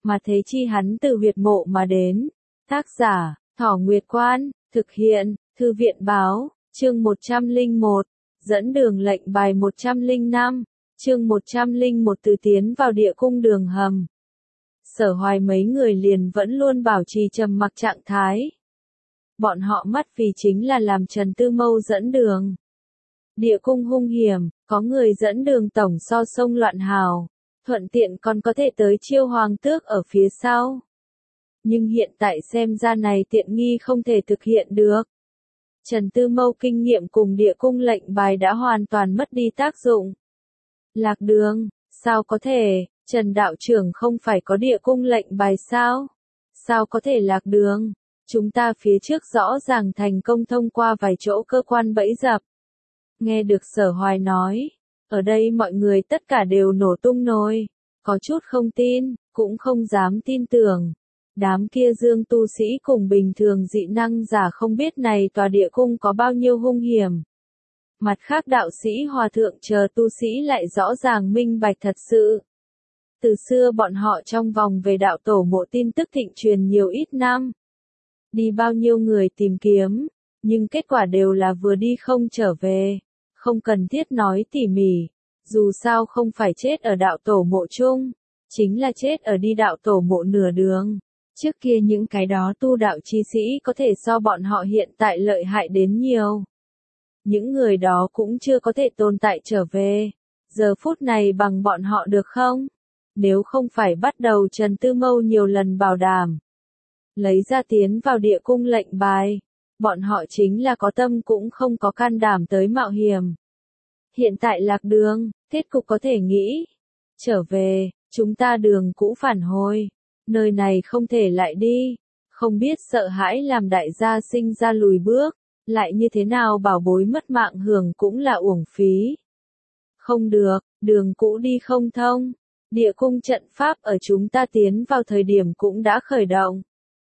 mà thế chi hắn từ huyệt mộ mà đến. Tác giả, Thỏ Nguyệt Quan, thực hiện, Thư viện Báo, chương 101, dẫn đường lệnh bài 105, chương 101 từ tiến vào địa cung đường hầm. Sở Hoài mấy người liền vẫn luôn bảo trì trầm mặc trạng thái. Bọn họ mắt vì chính là làm Trần Tư Mâu dẫn đường. Địa cung hung hiểm, có người dẫn đường tổng so sông loạn hào, thuận tiện còn có thể tới chiêu hoàng tước ở phía sau. Nhưng hiện tại xem ra này tiện nghi không thể thực hiện được. Trần Tư Mâu kinh nghiệm cùng địa cung lệnh bài đã hoàn toàn mất đi tác dụng. Lạc đường, sao có thể, Trần đạo trưởng không phải có địa cung lệnh bài sao? Sao có thể lạc đường? Chúng ta phía trước rõ ràng thành công thông qua vài chỗ cơ quan bẫy dập. Nghe được Sở Hoài nói, ở đây mọi người tất cả đều nổ tung nồi, có chút không tin, cũng không dám tin tưởng. Đám kia dương tu sĩ cùng bình thường dị năng giả không biết này tòa địa cung có bao nhiêu hung hiểm. Mặt khác đạo sĩ hòa thượng chờ tu sĩ lại rõ ràng minh bạch thật sự. Từ xưa bọn họ trong vòng về đạo tổ mộ tin tức thịnh truyền nhiều ít năm. Đi bao nhiêu người tìm kiếm, nhưng kết quả đều là vừa đi không trở về. Không cần thiết nói tỉ mỉ, dù sao không phải chết ở đạo tổ mộ chung, chính là chết ở đi đạo tổ mộ nửa đường. Trước kia những cái đó tu đạo chi sĩ có thể so bọn họ hiện tại lợi hại đến nhiều. Những người đó cũng chưa có thể tồn tại trở về. Giờ phút này bằng bọn họ được không? Nếu không phải bắt đầu Trần Tư Mâu nhiều lần bảo đảm. Lấy ra tiến vào địa cung lệnh bài. Bọn họ chính là có tâm cũng không có can đảm tới mạo hiểm. Hiện tại lạc đường, kết cục có thể nghĩ. Trở về, chúng ta đường cũ phản hồi. Nơi này không thể lại đi. Không biết sợ hãi làm đại gia sinh ra lùi bước. Lại như thế nào bảo bối mất mạng hưởng cũng là uổng phí. Không được, đường cũ đi không thông. Địa cung trận pháp ở chúng ta tiến vào thời điểm cũng đã khởi động.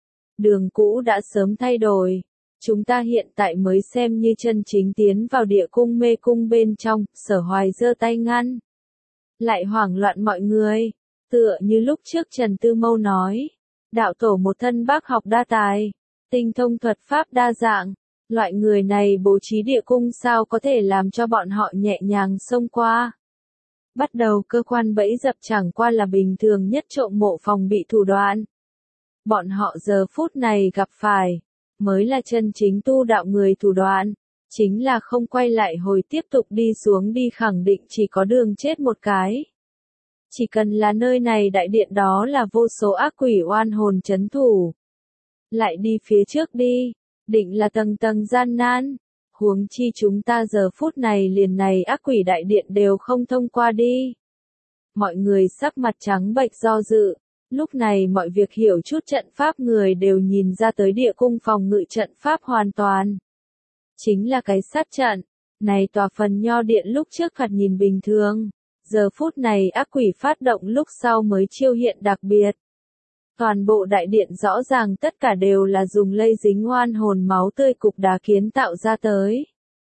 Đường cũ đã sớm thay đổi. Chúng ta hiện tại mới xem như chân chính tiến vào địa cung mê cung bên trong, Sở Hoài giơ tay ngăn. Lại hoảng loạn mọi người, tựa như lúc trước Trần Tư Mâu nói. Đạo tổ một thân bác học đa tài, tinh thông thuật pháp đa dạng. Loại người này bố trí địa cung sao có thể làm cho bọn họ nhẹ nhàng xông qua. Bắt đầu cơ quan bẫy dập chẳng qua là bình thường nhất trộm mộ phòng bị thủ đoạn. Bọn họ giờ phút này gặp phải, mới là chân chính tu đạo người thủ đoạn, chính là không quay lại hồi tiếp tục đi xuống đi khẳng định chỉ có đường chết một cái. Chỉ cần là nơi này đại điện đó là vô số ác quỷ oan hồn chấn thủ. Lại đi phía trước đi, định là tầng tầng gian nan. Huống chi chúng ta giờ phút này liền này ác quỷ đại điện đều không thông qua đi. Mọi người sắc mặt trắng bệch do dự. Lúc này mọi việc hiểu chút trận pháp người đều nhìn ra tới địa cung phòng ngự trận pháp hoàn toàn. Chính là cái sát trận. Này tòa phần nho điện lúc trước thoạt nhìn bình thường. Giờ phút này ác quỷ phát động lúc sau mới chiêu hiện đặc biệt. Toàn bộ đại điện rõ ràng tất cả đều là dùng lây dính oan hồn máu tươi cục đá kiến tạo ra tới.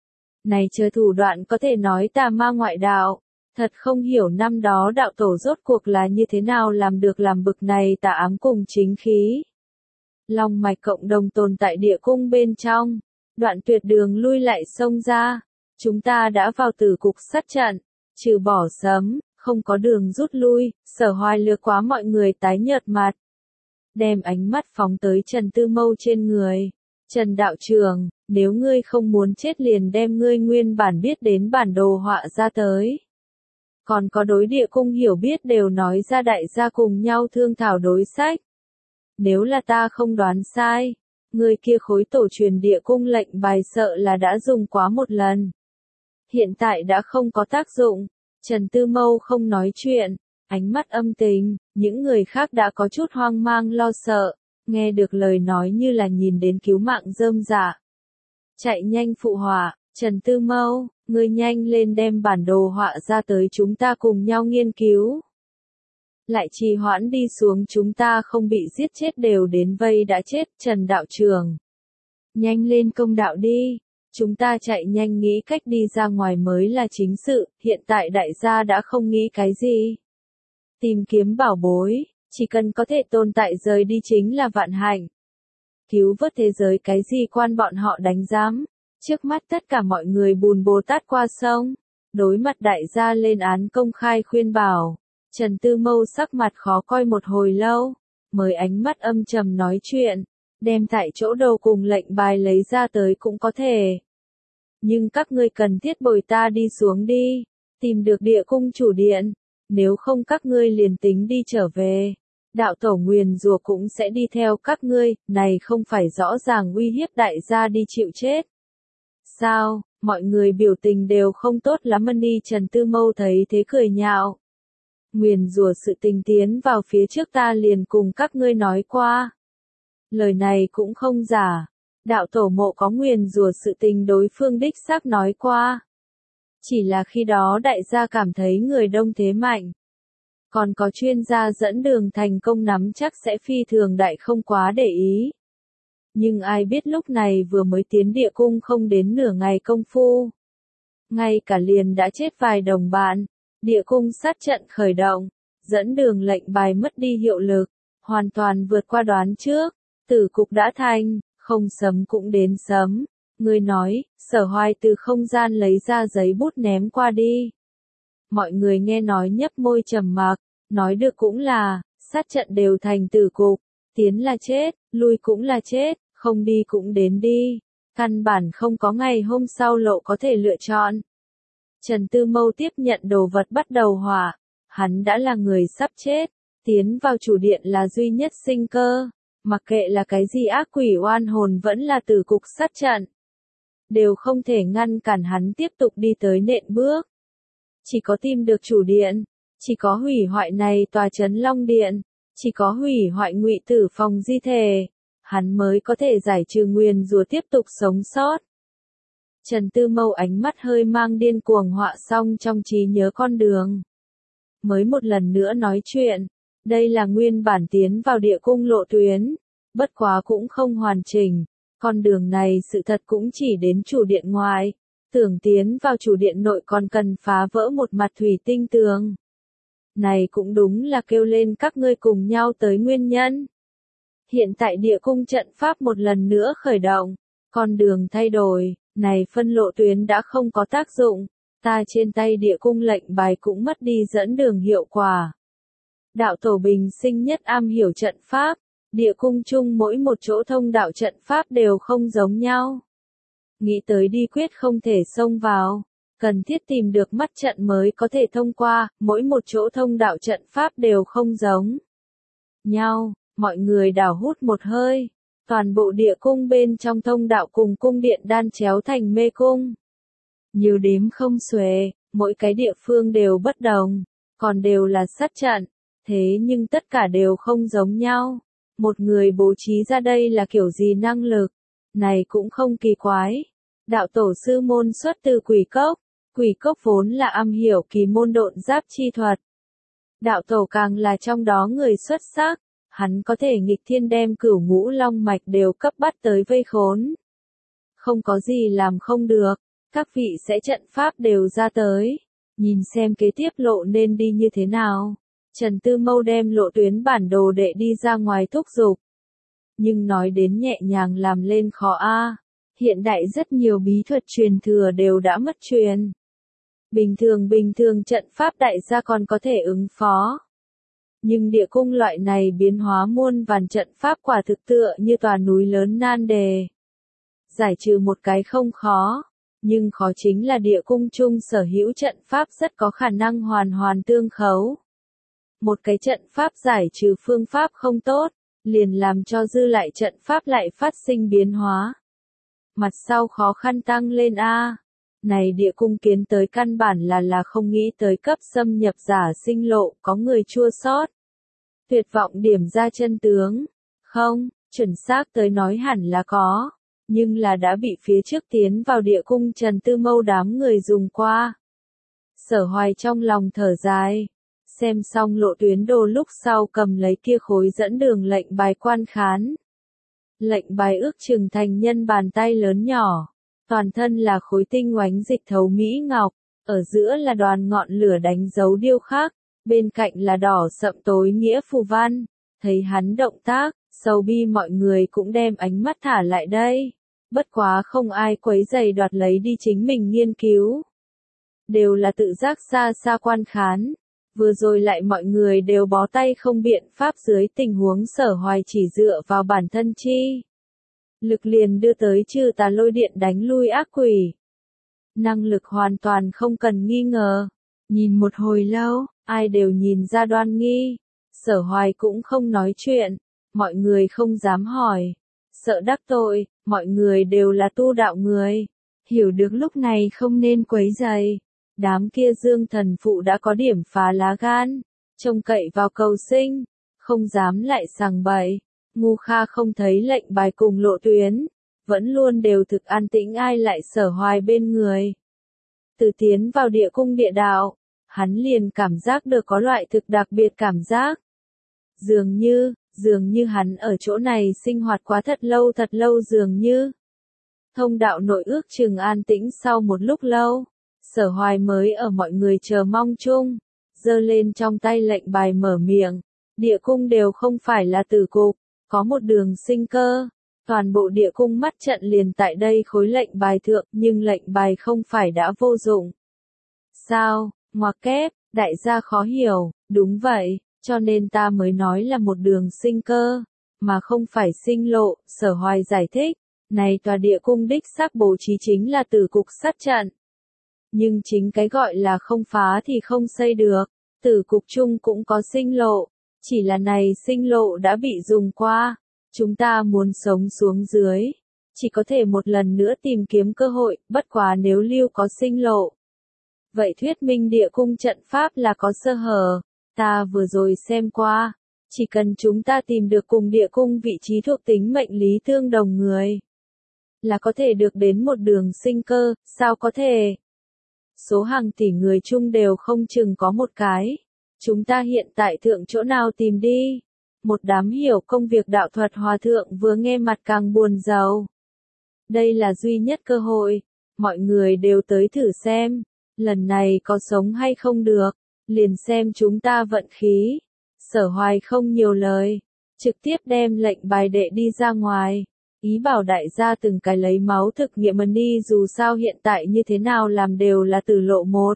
Này chờ thủ đoạn có thể nói tà ma ngoại đạo. Thật không hiểu năm đó đạo tổ rốt cuộc là như thế nào làm được làm bực này tà ám cùng chính khí. Long mạch cộng đồng tồn tại địa cung bên trong. Đoạn tuyệt đường lui lại xông ra. Chúng ta đã vào tử cục sát trận. Trừ bỏ sấm, không có đường rút lui. Sở Hoài lừa quá mọi người tái nhợt mặt. Đem ánh mắt phóng tới Trần Tư Mâu trên người. Trần đạo trưởng, nếu ngươi không muốn chết liền đem ngươi nguyên bản biết đến bản đồ họa ra tới. Còn có đối địa cung hiểu biết đều nói ra đại gia cùng nhau thương thảo đối sách. Nếu là ta không đoán sai, người kia khối tổ truyền địa cung lệnh bài sợ là đã dùng quá một lần. Hiện tại đã không có tác dụng. Trần Tư Mâu không nói chuyện, ánh mắt âm tình, những người khác đã có chút hoang mang lo sợ, nghe được lời nói như là nhìn đến cứu mạng rơm rạ. Chạy nhanh phụ họa, Trần Tư Mâu, ngươi nhanh lên đem bản đồ họa ra tới chúng ta cùng nhau nghiên cứu. Lại trì hoãn đi xuống chúng ta không bị giết chết đều đến vây đã chết, Trần đạo trưởng. Nhanh lên công đạo đi, chúng ta chạy nhanh nghĩ cách đi ra ngoài mới là chính sự, hiện tại đại gia đã không nghĩ cái gì. Tìm kiếm bảo bối, Chỉ cần có thể tồn tại rời đi chính là vạn hạnh. Cứu vớt thế giới cái gì quan bọn họ đánh giám. Trước mắt tất cả mọi người bùn Bồ Tát qua sông. Đối mặt đại gia lên án công khai khuyên bảo. Trần Tư Mâu sắc mặt khó coi một hồi lâu. Mới ánh mắt âm trầm nói chuyện. Đem tại chỗ đầu cùng lệnh bài lấy ra tới cũng có thể. Nhưng các ngươi cần thiết bồi ta đi xuống đi. Tìm được địa cung chủ điện. Nếu không các ngươi liền tính đi trở về. Đạo tổ nguyền rủa cũng sẽ đi theo các ngươi, này không phải rõ ràng uy hiếp đại gia đi chịu chết. Sao, mọi người biểu tình đều không tốt lắm đi. Trần Tư Mâu thấy thế cười nhạo. Nguyền rủa sự tình tiến vào phía trước ta liền cùng các ngươi nói qua. Lời này cũng không giả. Đạo tổ mộ có nguyền rủa sự tình đối phương đích xác nói qua. Chỉ là khi đó đại gia cảm thấy người đông thế mạnh. Còn có chuyên gia dẫn đường thành công nắm chắc sẽ phi thường đại không quá để ý. Nhưng ai biết lúc này vừa mới tiến địa cung không đến nửa ngày công phu. Ngay cả liền đã chết vài đồng bạn. Địa cung sát trận khởi động. Dẫn đường lệnh bài mất đi hiệu lực. Hoàn toàn vượt qua đoán trước. Tử cục đã thành. Không sấm cũng đến sấm. Người nói, Sở Hoài từ không gian lấy ra giấy bút ném qua đi. Mọi người nghe nói nhấp môi trầm mặc, nói được cũng là, sát trận đều thành tử cục, tiến là chết, lui cũng là chết, không đi cũng đến đi. Căn bản không có ngày hôm sau lộ có thể lựa chọn. Trần Tư Mâu tiếp nhận đồ vật bắt đầu hỏa, hắn đã là người sắp chết, tiến vào chủ điện là duy nhất sinh cơ. Mặc kệ là cái gì ác quỷ oan hồn vẫn là tử cục sát trận. Đều không thể ngăn cản hắn tiếp tục đi tới nện bước. Chỉ có tìm được chủ điện. Chỉ có hủy hoại này tòa trấn Long Điện. Chỉ có hủy hoại Ngụy Tử Phòng di thể. Hắn mới có thể giải trừ nguyền rủa tiếp tục sống sót. Trần Tư Mâu ánh mắt hơi mang điên cuồng họa xong trong trí nhớ con đường. Mới một lần nữa nói chuyện. Đây là nguyên bản tiến vào địa cung lộ tuyến. Bất quá cũng không hoàn chỉnh. Con đường này sự thật cũng chỉ đến chủ điện ngoài. Tưởng tiến vào chủ điện nội còn cần phá vỡ một mặt thủy tinh tường. Này cũng đúng là kêu lên các ngươi cùng nhau tới nguyên nhân. Hiện tại địa cung trận pháp một lần nữa khởi động. Con đường thay đổi. Này phân lộ tuyến đã không có tác dụng. Ta trên tay địa cung lệnh bài cũng mất đi dẫn đường hiệu quả. Đạo tổ bình sinh nhất am hiểu trận pháp. Địa cung chung mỗi một chỗ thông đạo trận pháp đều không giống nhau. Nghĩ tới đi quyết không thể xông vào. Cần thiết tìm được mắt trận mới có thể thông qua, mỗi một chỗ thông đạo trận pháp đều không giống nhau. Mọi người đảo hút một hơi. Toàn bộ địa cung bên trong thông đạo cùng cung điện đan chéo thành mê cung. Nhiều đếm không xuể, mỗi cái địa phương đều bất đồng, còn đều là sát trận. Thế nhưng tất cả đều không giống nhau. Một người bố trí ra đây là kiểu gì năng lực? Này cũng không kỳ quái. Đạo tổ sư môn xuất từ quỷ cốc. Quỷ cốc vốn là am hiểu kỳ môn độn giáp chi thuật. Đạo tổ càng là trong đó người xuất sắc. Hắn có thể nghịch thiên đem cửu ngũ long mạch đều cấp bắt tới vây khốn. Không có gì làm không được. Các vị sẽ trận pháp đều ra tới. Nhìn xem kế tiếp lộ nên đi như thế nào. Trần Tư Mâu đem lộ tuyến bản đồ đệ đi ra ngoài thúc giục. Nhưng nói đến nhẹ nhàng làm lên khó a. Hiện đại rất nhiều bí thuật truyền thừa đều đã mất truyền. Bình thường trận pháp đại gia còn có thể ứng phó. Nhưng địa cung loại này biến hóa muôn vàn trận pháp quả thực tựa như tòa núi lớn nan đề. Giải trừ một cái không khó. Nhưng khó chính là địa cung chung sở hữu trận pháp rất có khả năng hoàn tương khấu. Một cái trận pháp giải trừ phương pháp không tốt, liền làm cho dư lại trận pháp lại phát sinh biến hóa. Mặt sau khó khăn tăng lên a. Này địa cung kiến tới căn bản là không nghĩ tới cấp xâm nhập giả sinh lộ, có người chua xót. Tuyệt vọng điểm ra chân tướng. Không, chuẩn xác tới nói hẳn là có. Nhưng là đã bị phía trước tiến vào địa cung Trần Tư Mâu đám người dùng qua. Sở Hoài trong lòng thở dài. Xem xong lộ tuyến đồ lúc sau cầm lấy kia khối dẫn đường lệnh bài quan khán. Lệnh bài ước chừng thành nhân bàn tay lớn nhỏ. Toàn thân là khối tinh oánh dịch thấu mỹ ngọc. Ở giữa là đoàn ngọn lửa đánh dấu điêu khắc. bên cạnh là đỏ sậm tối nghĩa phù văn. Thấy hắn động tác, Sầu Bi mọi người cũng đem ánh mắt thả lại đây. Bất quá không ai quấy giày đoạt lấy đi chính mình nghiên cứu. Đều là tự giác xa xa quan khán. Vừa rồi lại mọi người đều bó tay không biện pháp dưới tình huống Sở Hoài chỉ dựa vào bản thân chi lực liền đưa tới trừ tà lôi điện đánh lui ác quỷ. Năng lực hoàn toàn không cần nghi ngờ. Nhìn một hồi lâu, ai đều nhìn ra đoan nghi. Sở Hoài cũng không nói chuyện, mọi người không dám hỏi. Sợ đắc tội, mọi người đều là tu đạo người. Hiểu được lúc này không nên quấy rầy. Đám kia dương thần phụ đã có điểm phá lá gan, trông cậy vào cầu sinh, không dám lại sằng bậy. Ngu Kha không thấy lệnh bài cùng lộ tuyến, vẫn luôn đều thực an tĩnh ai lại Sở Hoài bên người. Từ tiến vào địa cung địa đạo, hắn liền cảm giác được có loại thực đặc biệt cảm giác. Dường như hắn ở chỗ này sinh hoạt quá thật lâu dường như. Thông đạo nội ước chừng an tĩnh sau một lúc lâu, Sở Hoài mới ở mọi người chờ mong chung, giơ lên trong tay lệnh bài mở miệng. Địa cung đều không phải là tử cục, có một đường sinh cơ. Toàn bộ địa cung mắt trận liền tại đây khối lệnh bài thượng, nhưng lệnh bài không phải đã vô dụng. Sao, ngoặc kép, đại gia khó hiểu, đúng vậy, cho nên ta mới nói là một đường sinh cơ, mà không phải sinh lộ. Sở Hoài giải thích, này tòa địa cung đích xác bố trí chính là tử cục sát trận. Nhưng chính cái gọi là không phá thì không xây được, tử cục chung cũng có sinh lộ, chỉ là này sinh lộ đã bị dùng qua, chúng ta muốn sống xuống dưới, chỉ có thể một lần nữa tìm kiếm cơ hội, bất quá nếu lưu có sinh lộ. Vậy thuyết minh địa cung trận pháp là có sơ hở, ta vừa rồi xem qua, chỉ cần chúng ta tìm được cùng địa cung vị trí thuộc tính mệnh lý tương đồng người, là có thể được đến một đường sinh cơ. Sao có thể? Số hàng tỷ người chung đều không chừng có một cái. Chúng ta hiện tại thượng chỗ nào tìm đi? Một đám hiểu công việc đạo thuật hòa thượng vừa nghe mặt càng buồn rầu. Đây là duy nhất cơ hội, mọi người đều tới thử xem, lần này có sống hay không được, liền xem chúng ta vận khí. Sở Hoài không nhiều lời, trực tiếp đem lệnh bài đệ đi ra ngoài. Ý bảo đại gia từng cái lấy máu thực nghiệm đi, dù sao hiện tại như thế nào làm đều là tử lộ một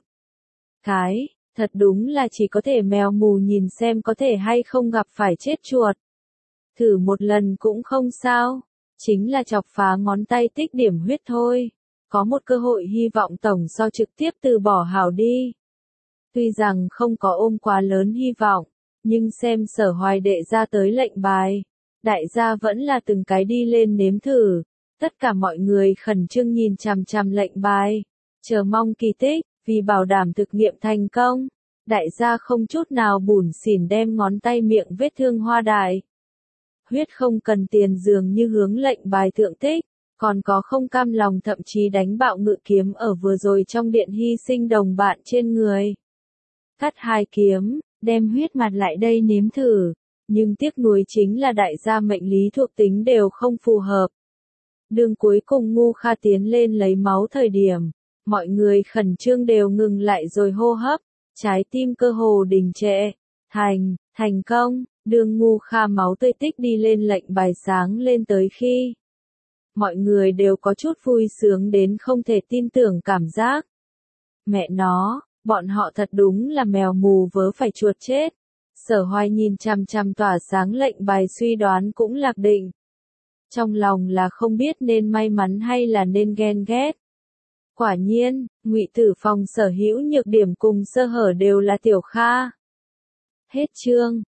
cái, thật đúng là chỉ có thể mèo mù nhìn xem có thể hay không gặp phải chết chuột. Thử một lần cũng không sao, chính là chọc phá ngón tay tích điểm huyết thôi. Có một cơ hội hy vọng tổng so trực tiếp từ bỏ hảo đi. Tuy rằng không có ôm quá lớn hy vọng, nhưng xem Sở Hoài đệ ra tới lệnh bài. Đại gia vẫn là từng cái đi lên nếm thử, tất cả mọi người khẩn trương nhìn chằm chằm lệnh bài, chờ mong kỳ tích, vì bảo đảm thực nghiệm thành công, đại gia không chút nào bủn xỉn đem ngón tay miệng vết thương hoa đại. Huyết không cần tiền dường như hướng lệnh bài thượng tích, còn có không cam lòng thậm chí đánh bạo ngự kiếm ở vừa rồi trong điện hy sinh đồng bạn trên người. Cắt 2 kiếm, đem huyết mặt lại đây nếm thử. Nhưng tiếc nuối chính là đại gia mệnh lý thuộc tính đều không phù hợp. Đường cuối cùng Ngu Kha tiến lên lấy máu thời điểm, mọi người khẩn trương đều ngừng lại rồi hô hấp, trái tim cơ hồ đình trệ. Thành công, đường Ngu Kha máu tươi tích đi lên lệnh bài sáng lên tới khi. Mọi người đều có chút vui sướng đến không thể tin tưởng cảm giác. Mẹ nó, bọn họ thật đúng là mèo mù vớ phải chuột chết. Sở Hoài nhìn chằm chằm tỏa sáng lệnh bài suy đoán cũng lạc định. Trong lòng là không biết nên may mắn hay là nên ghen ghét. Quả nhiên, Ngụy Tử Phong sở hữu nhược điểm cùng sơ hở đều là Tiểu Kha. Hết chương.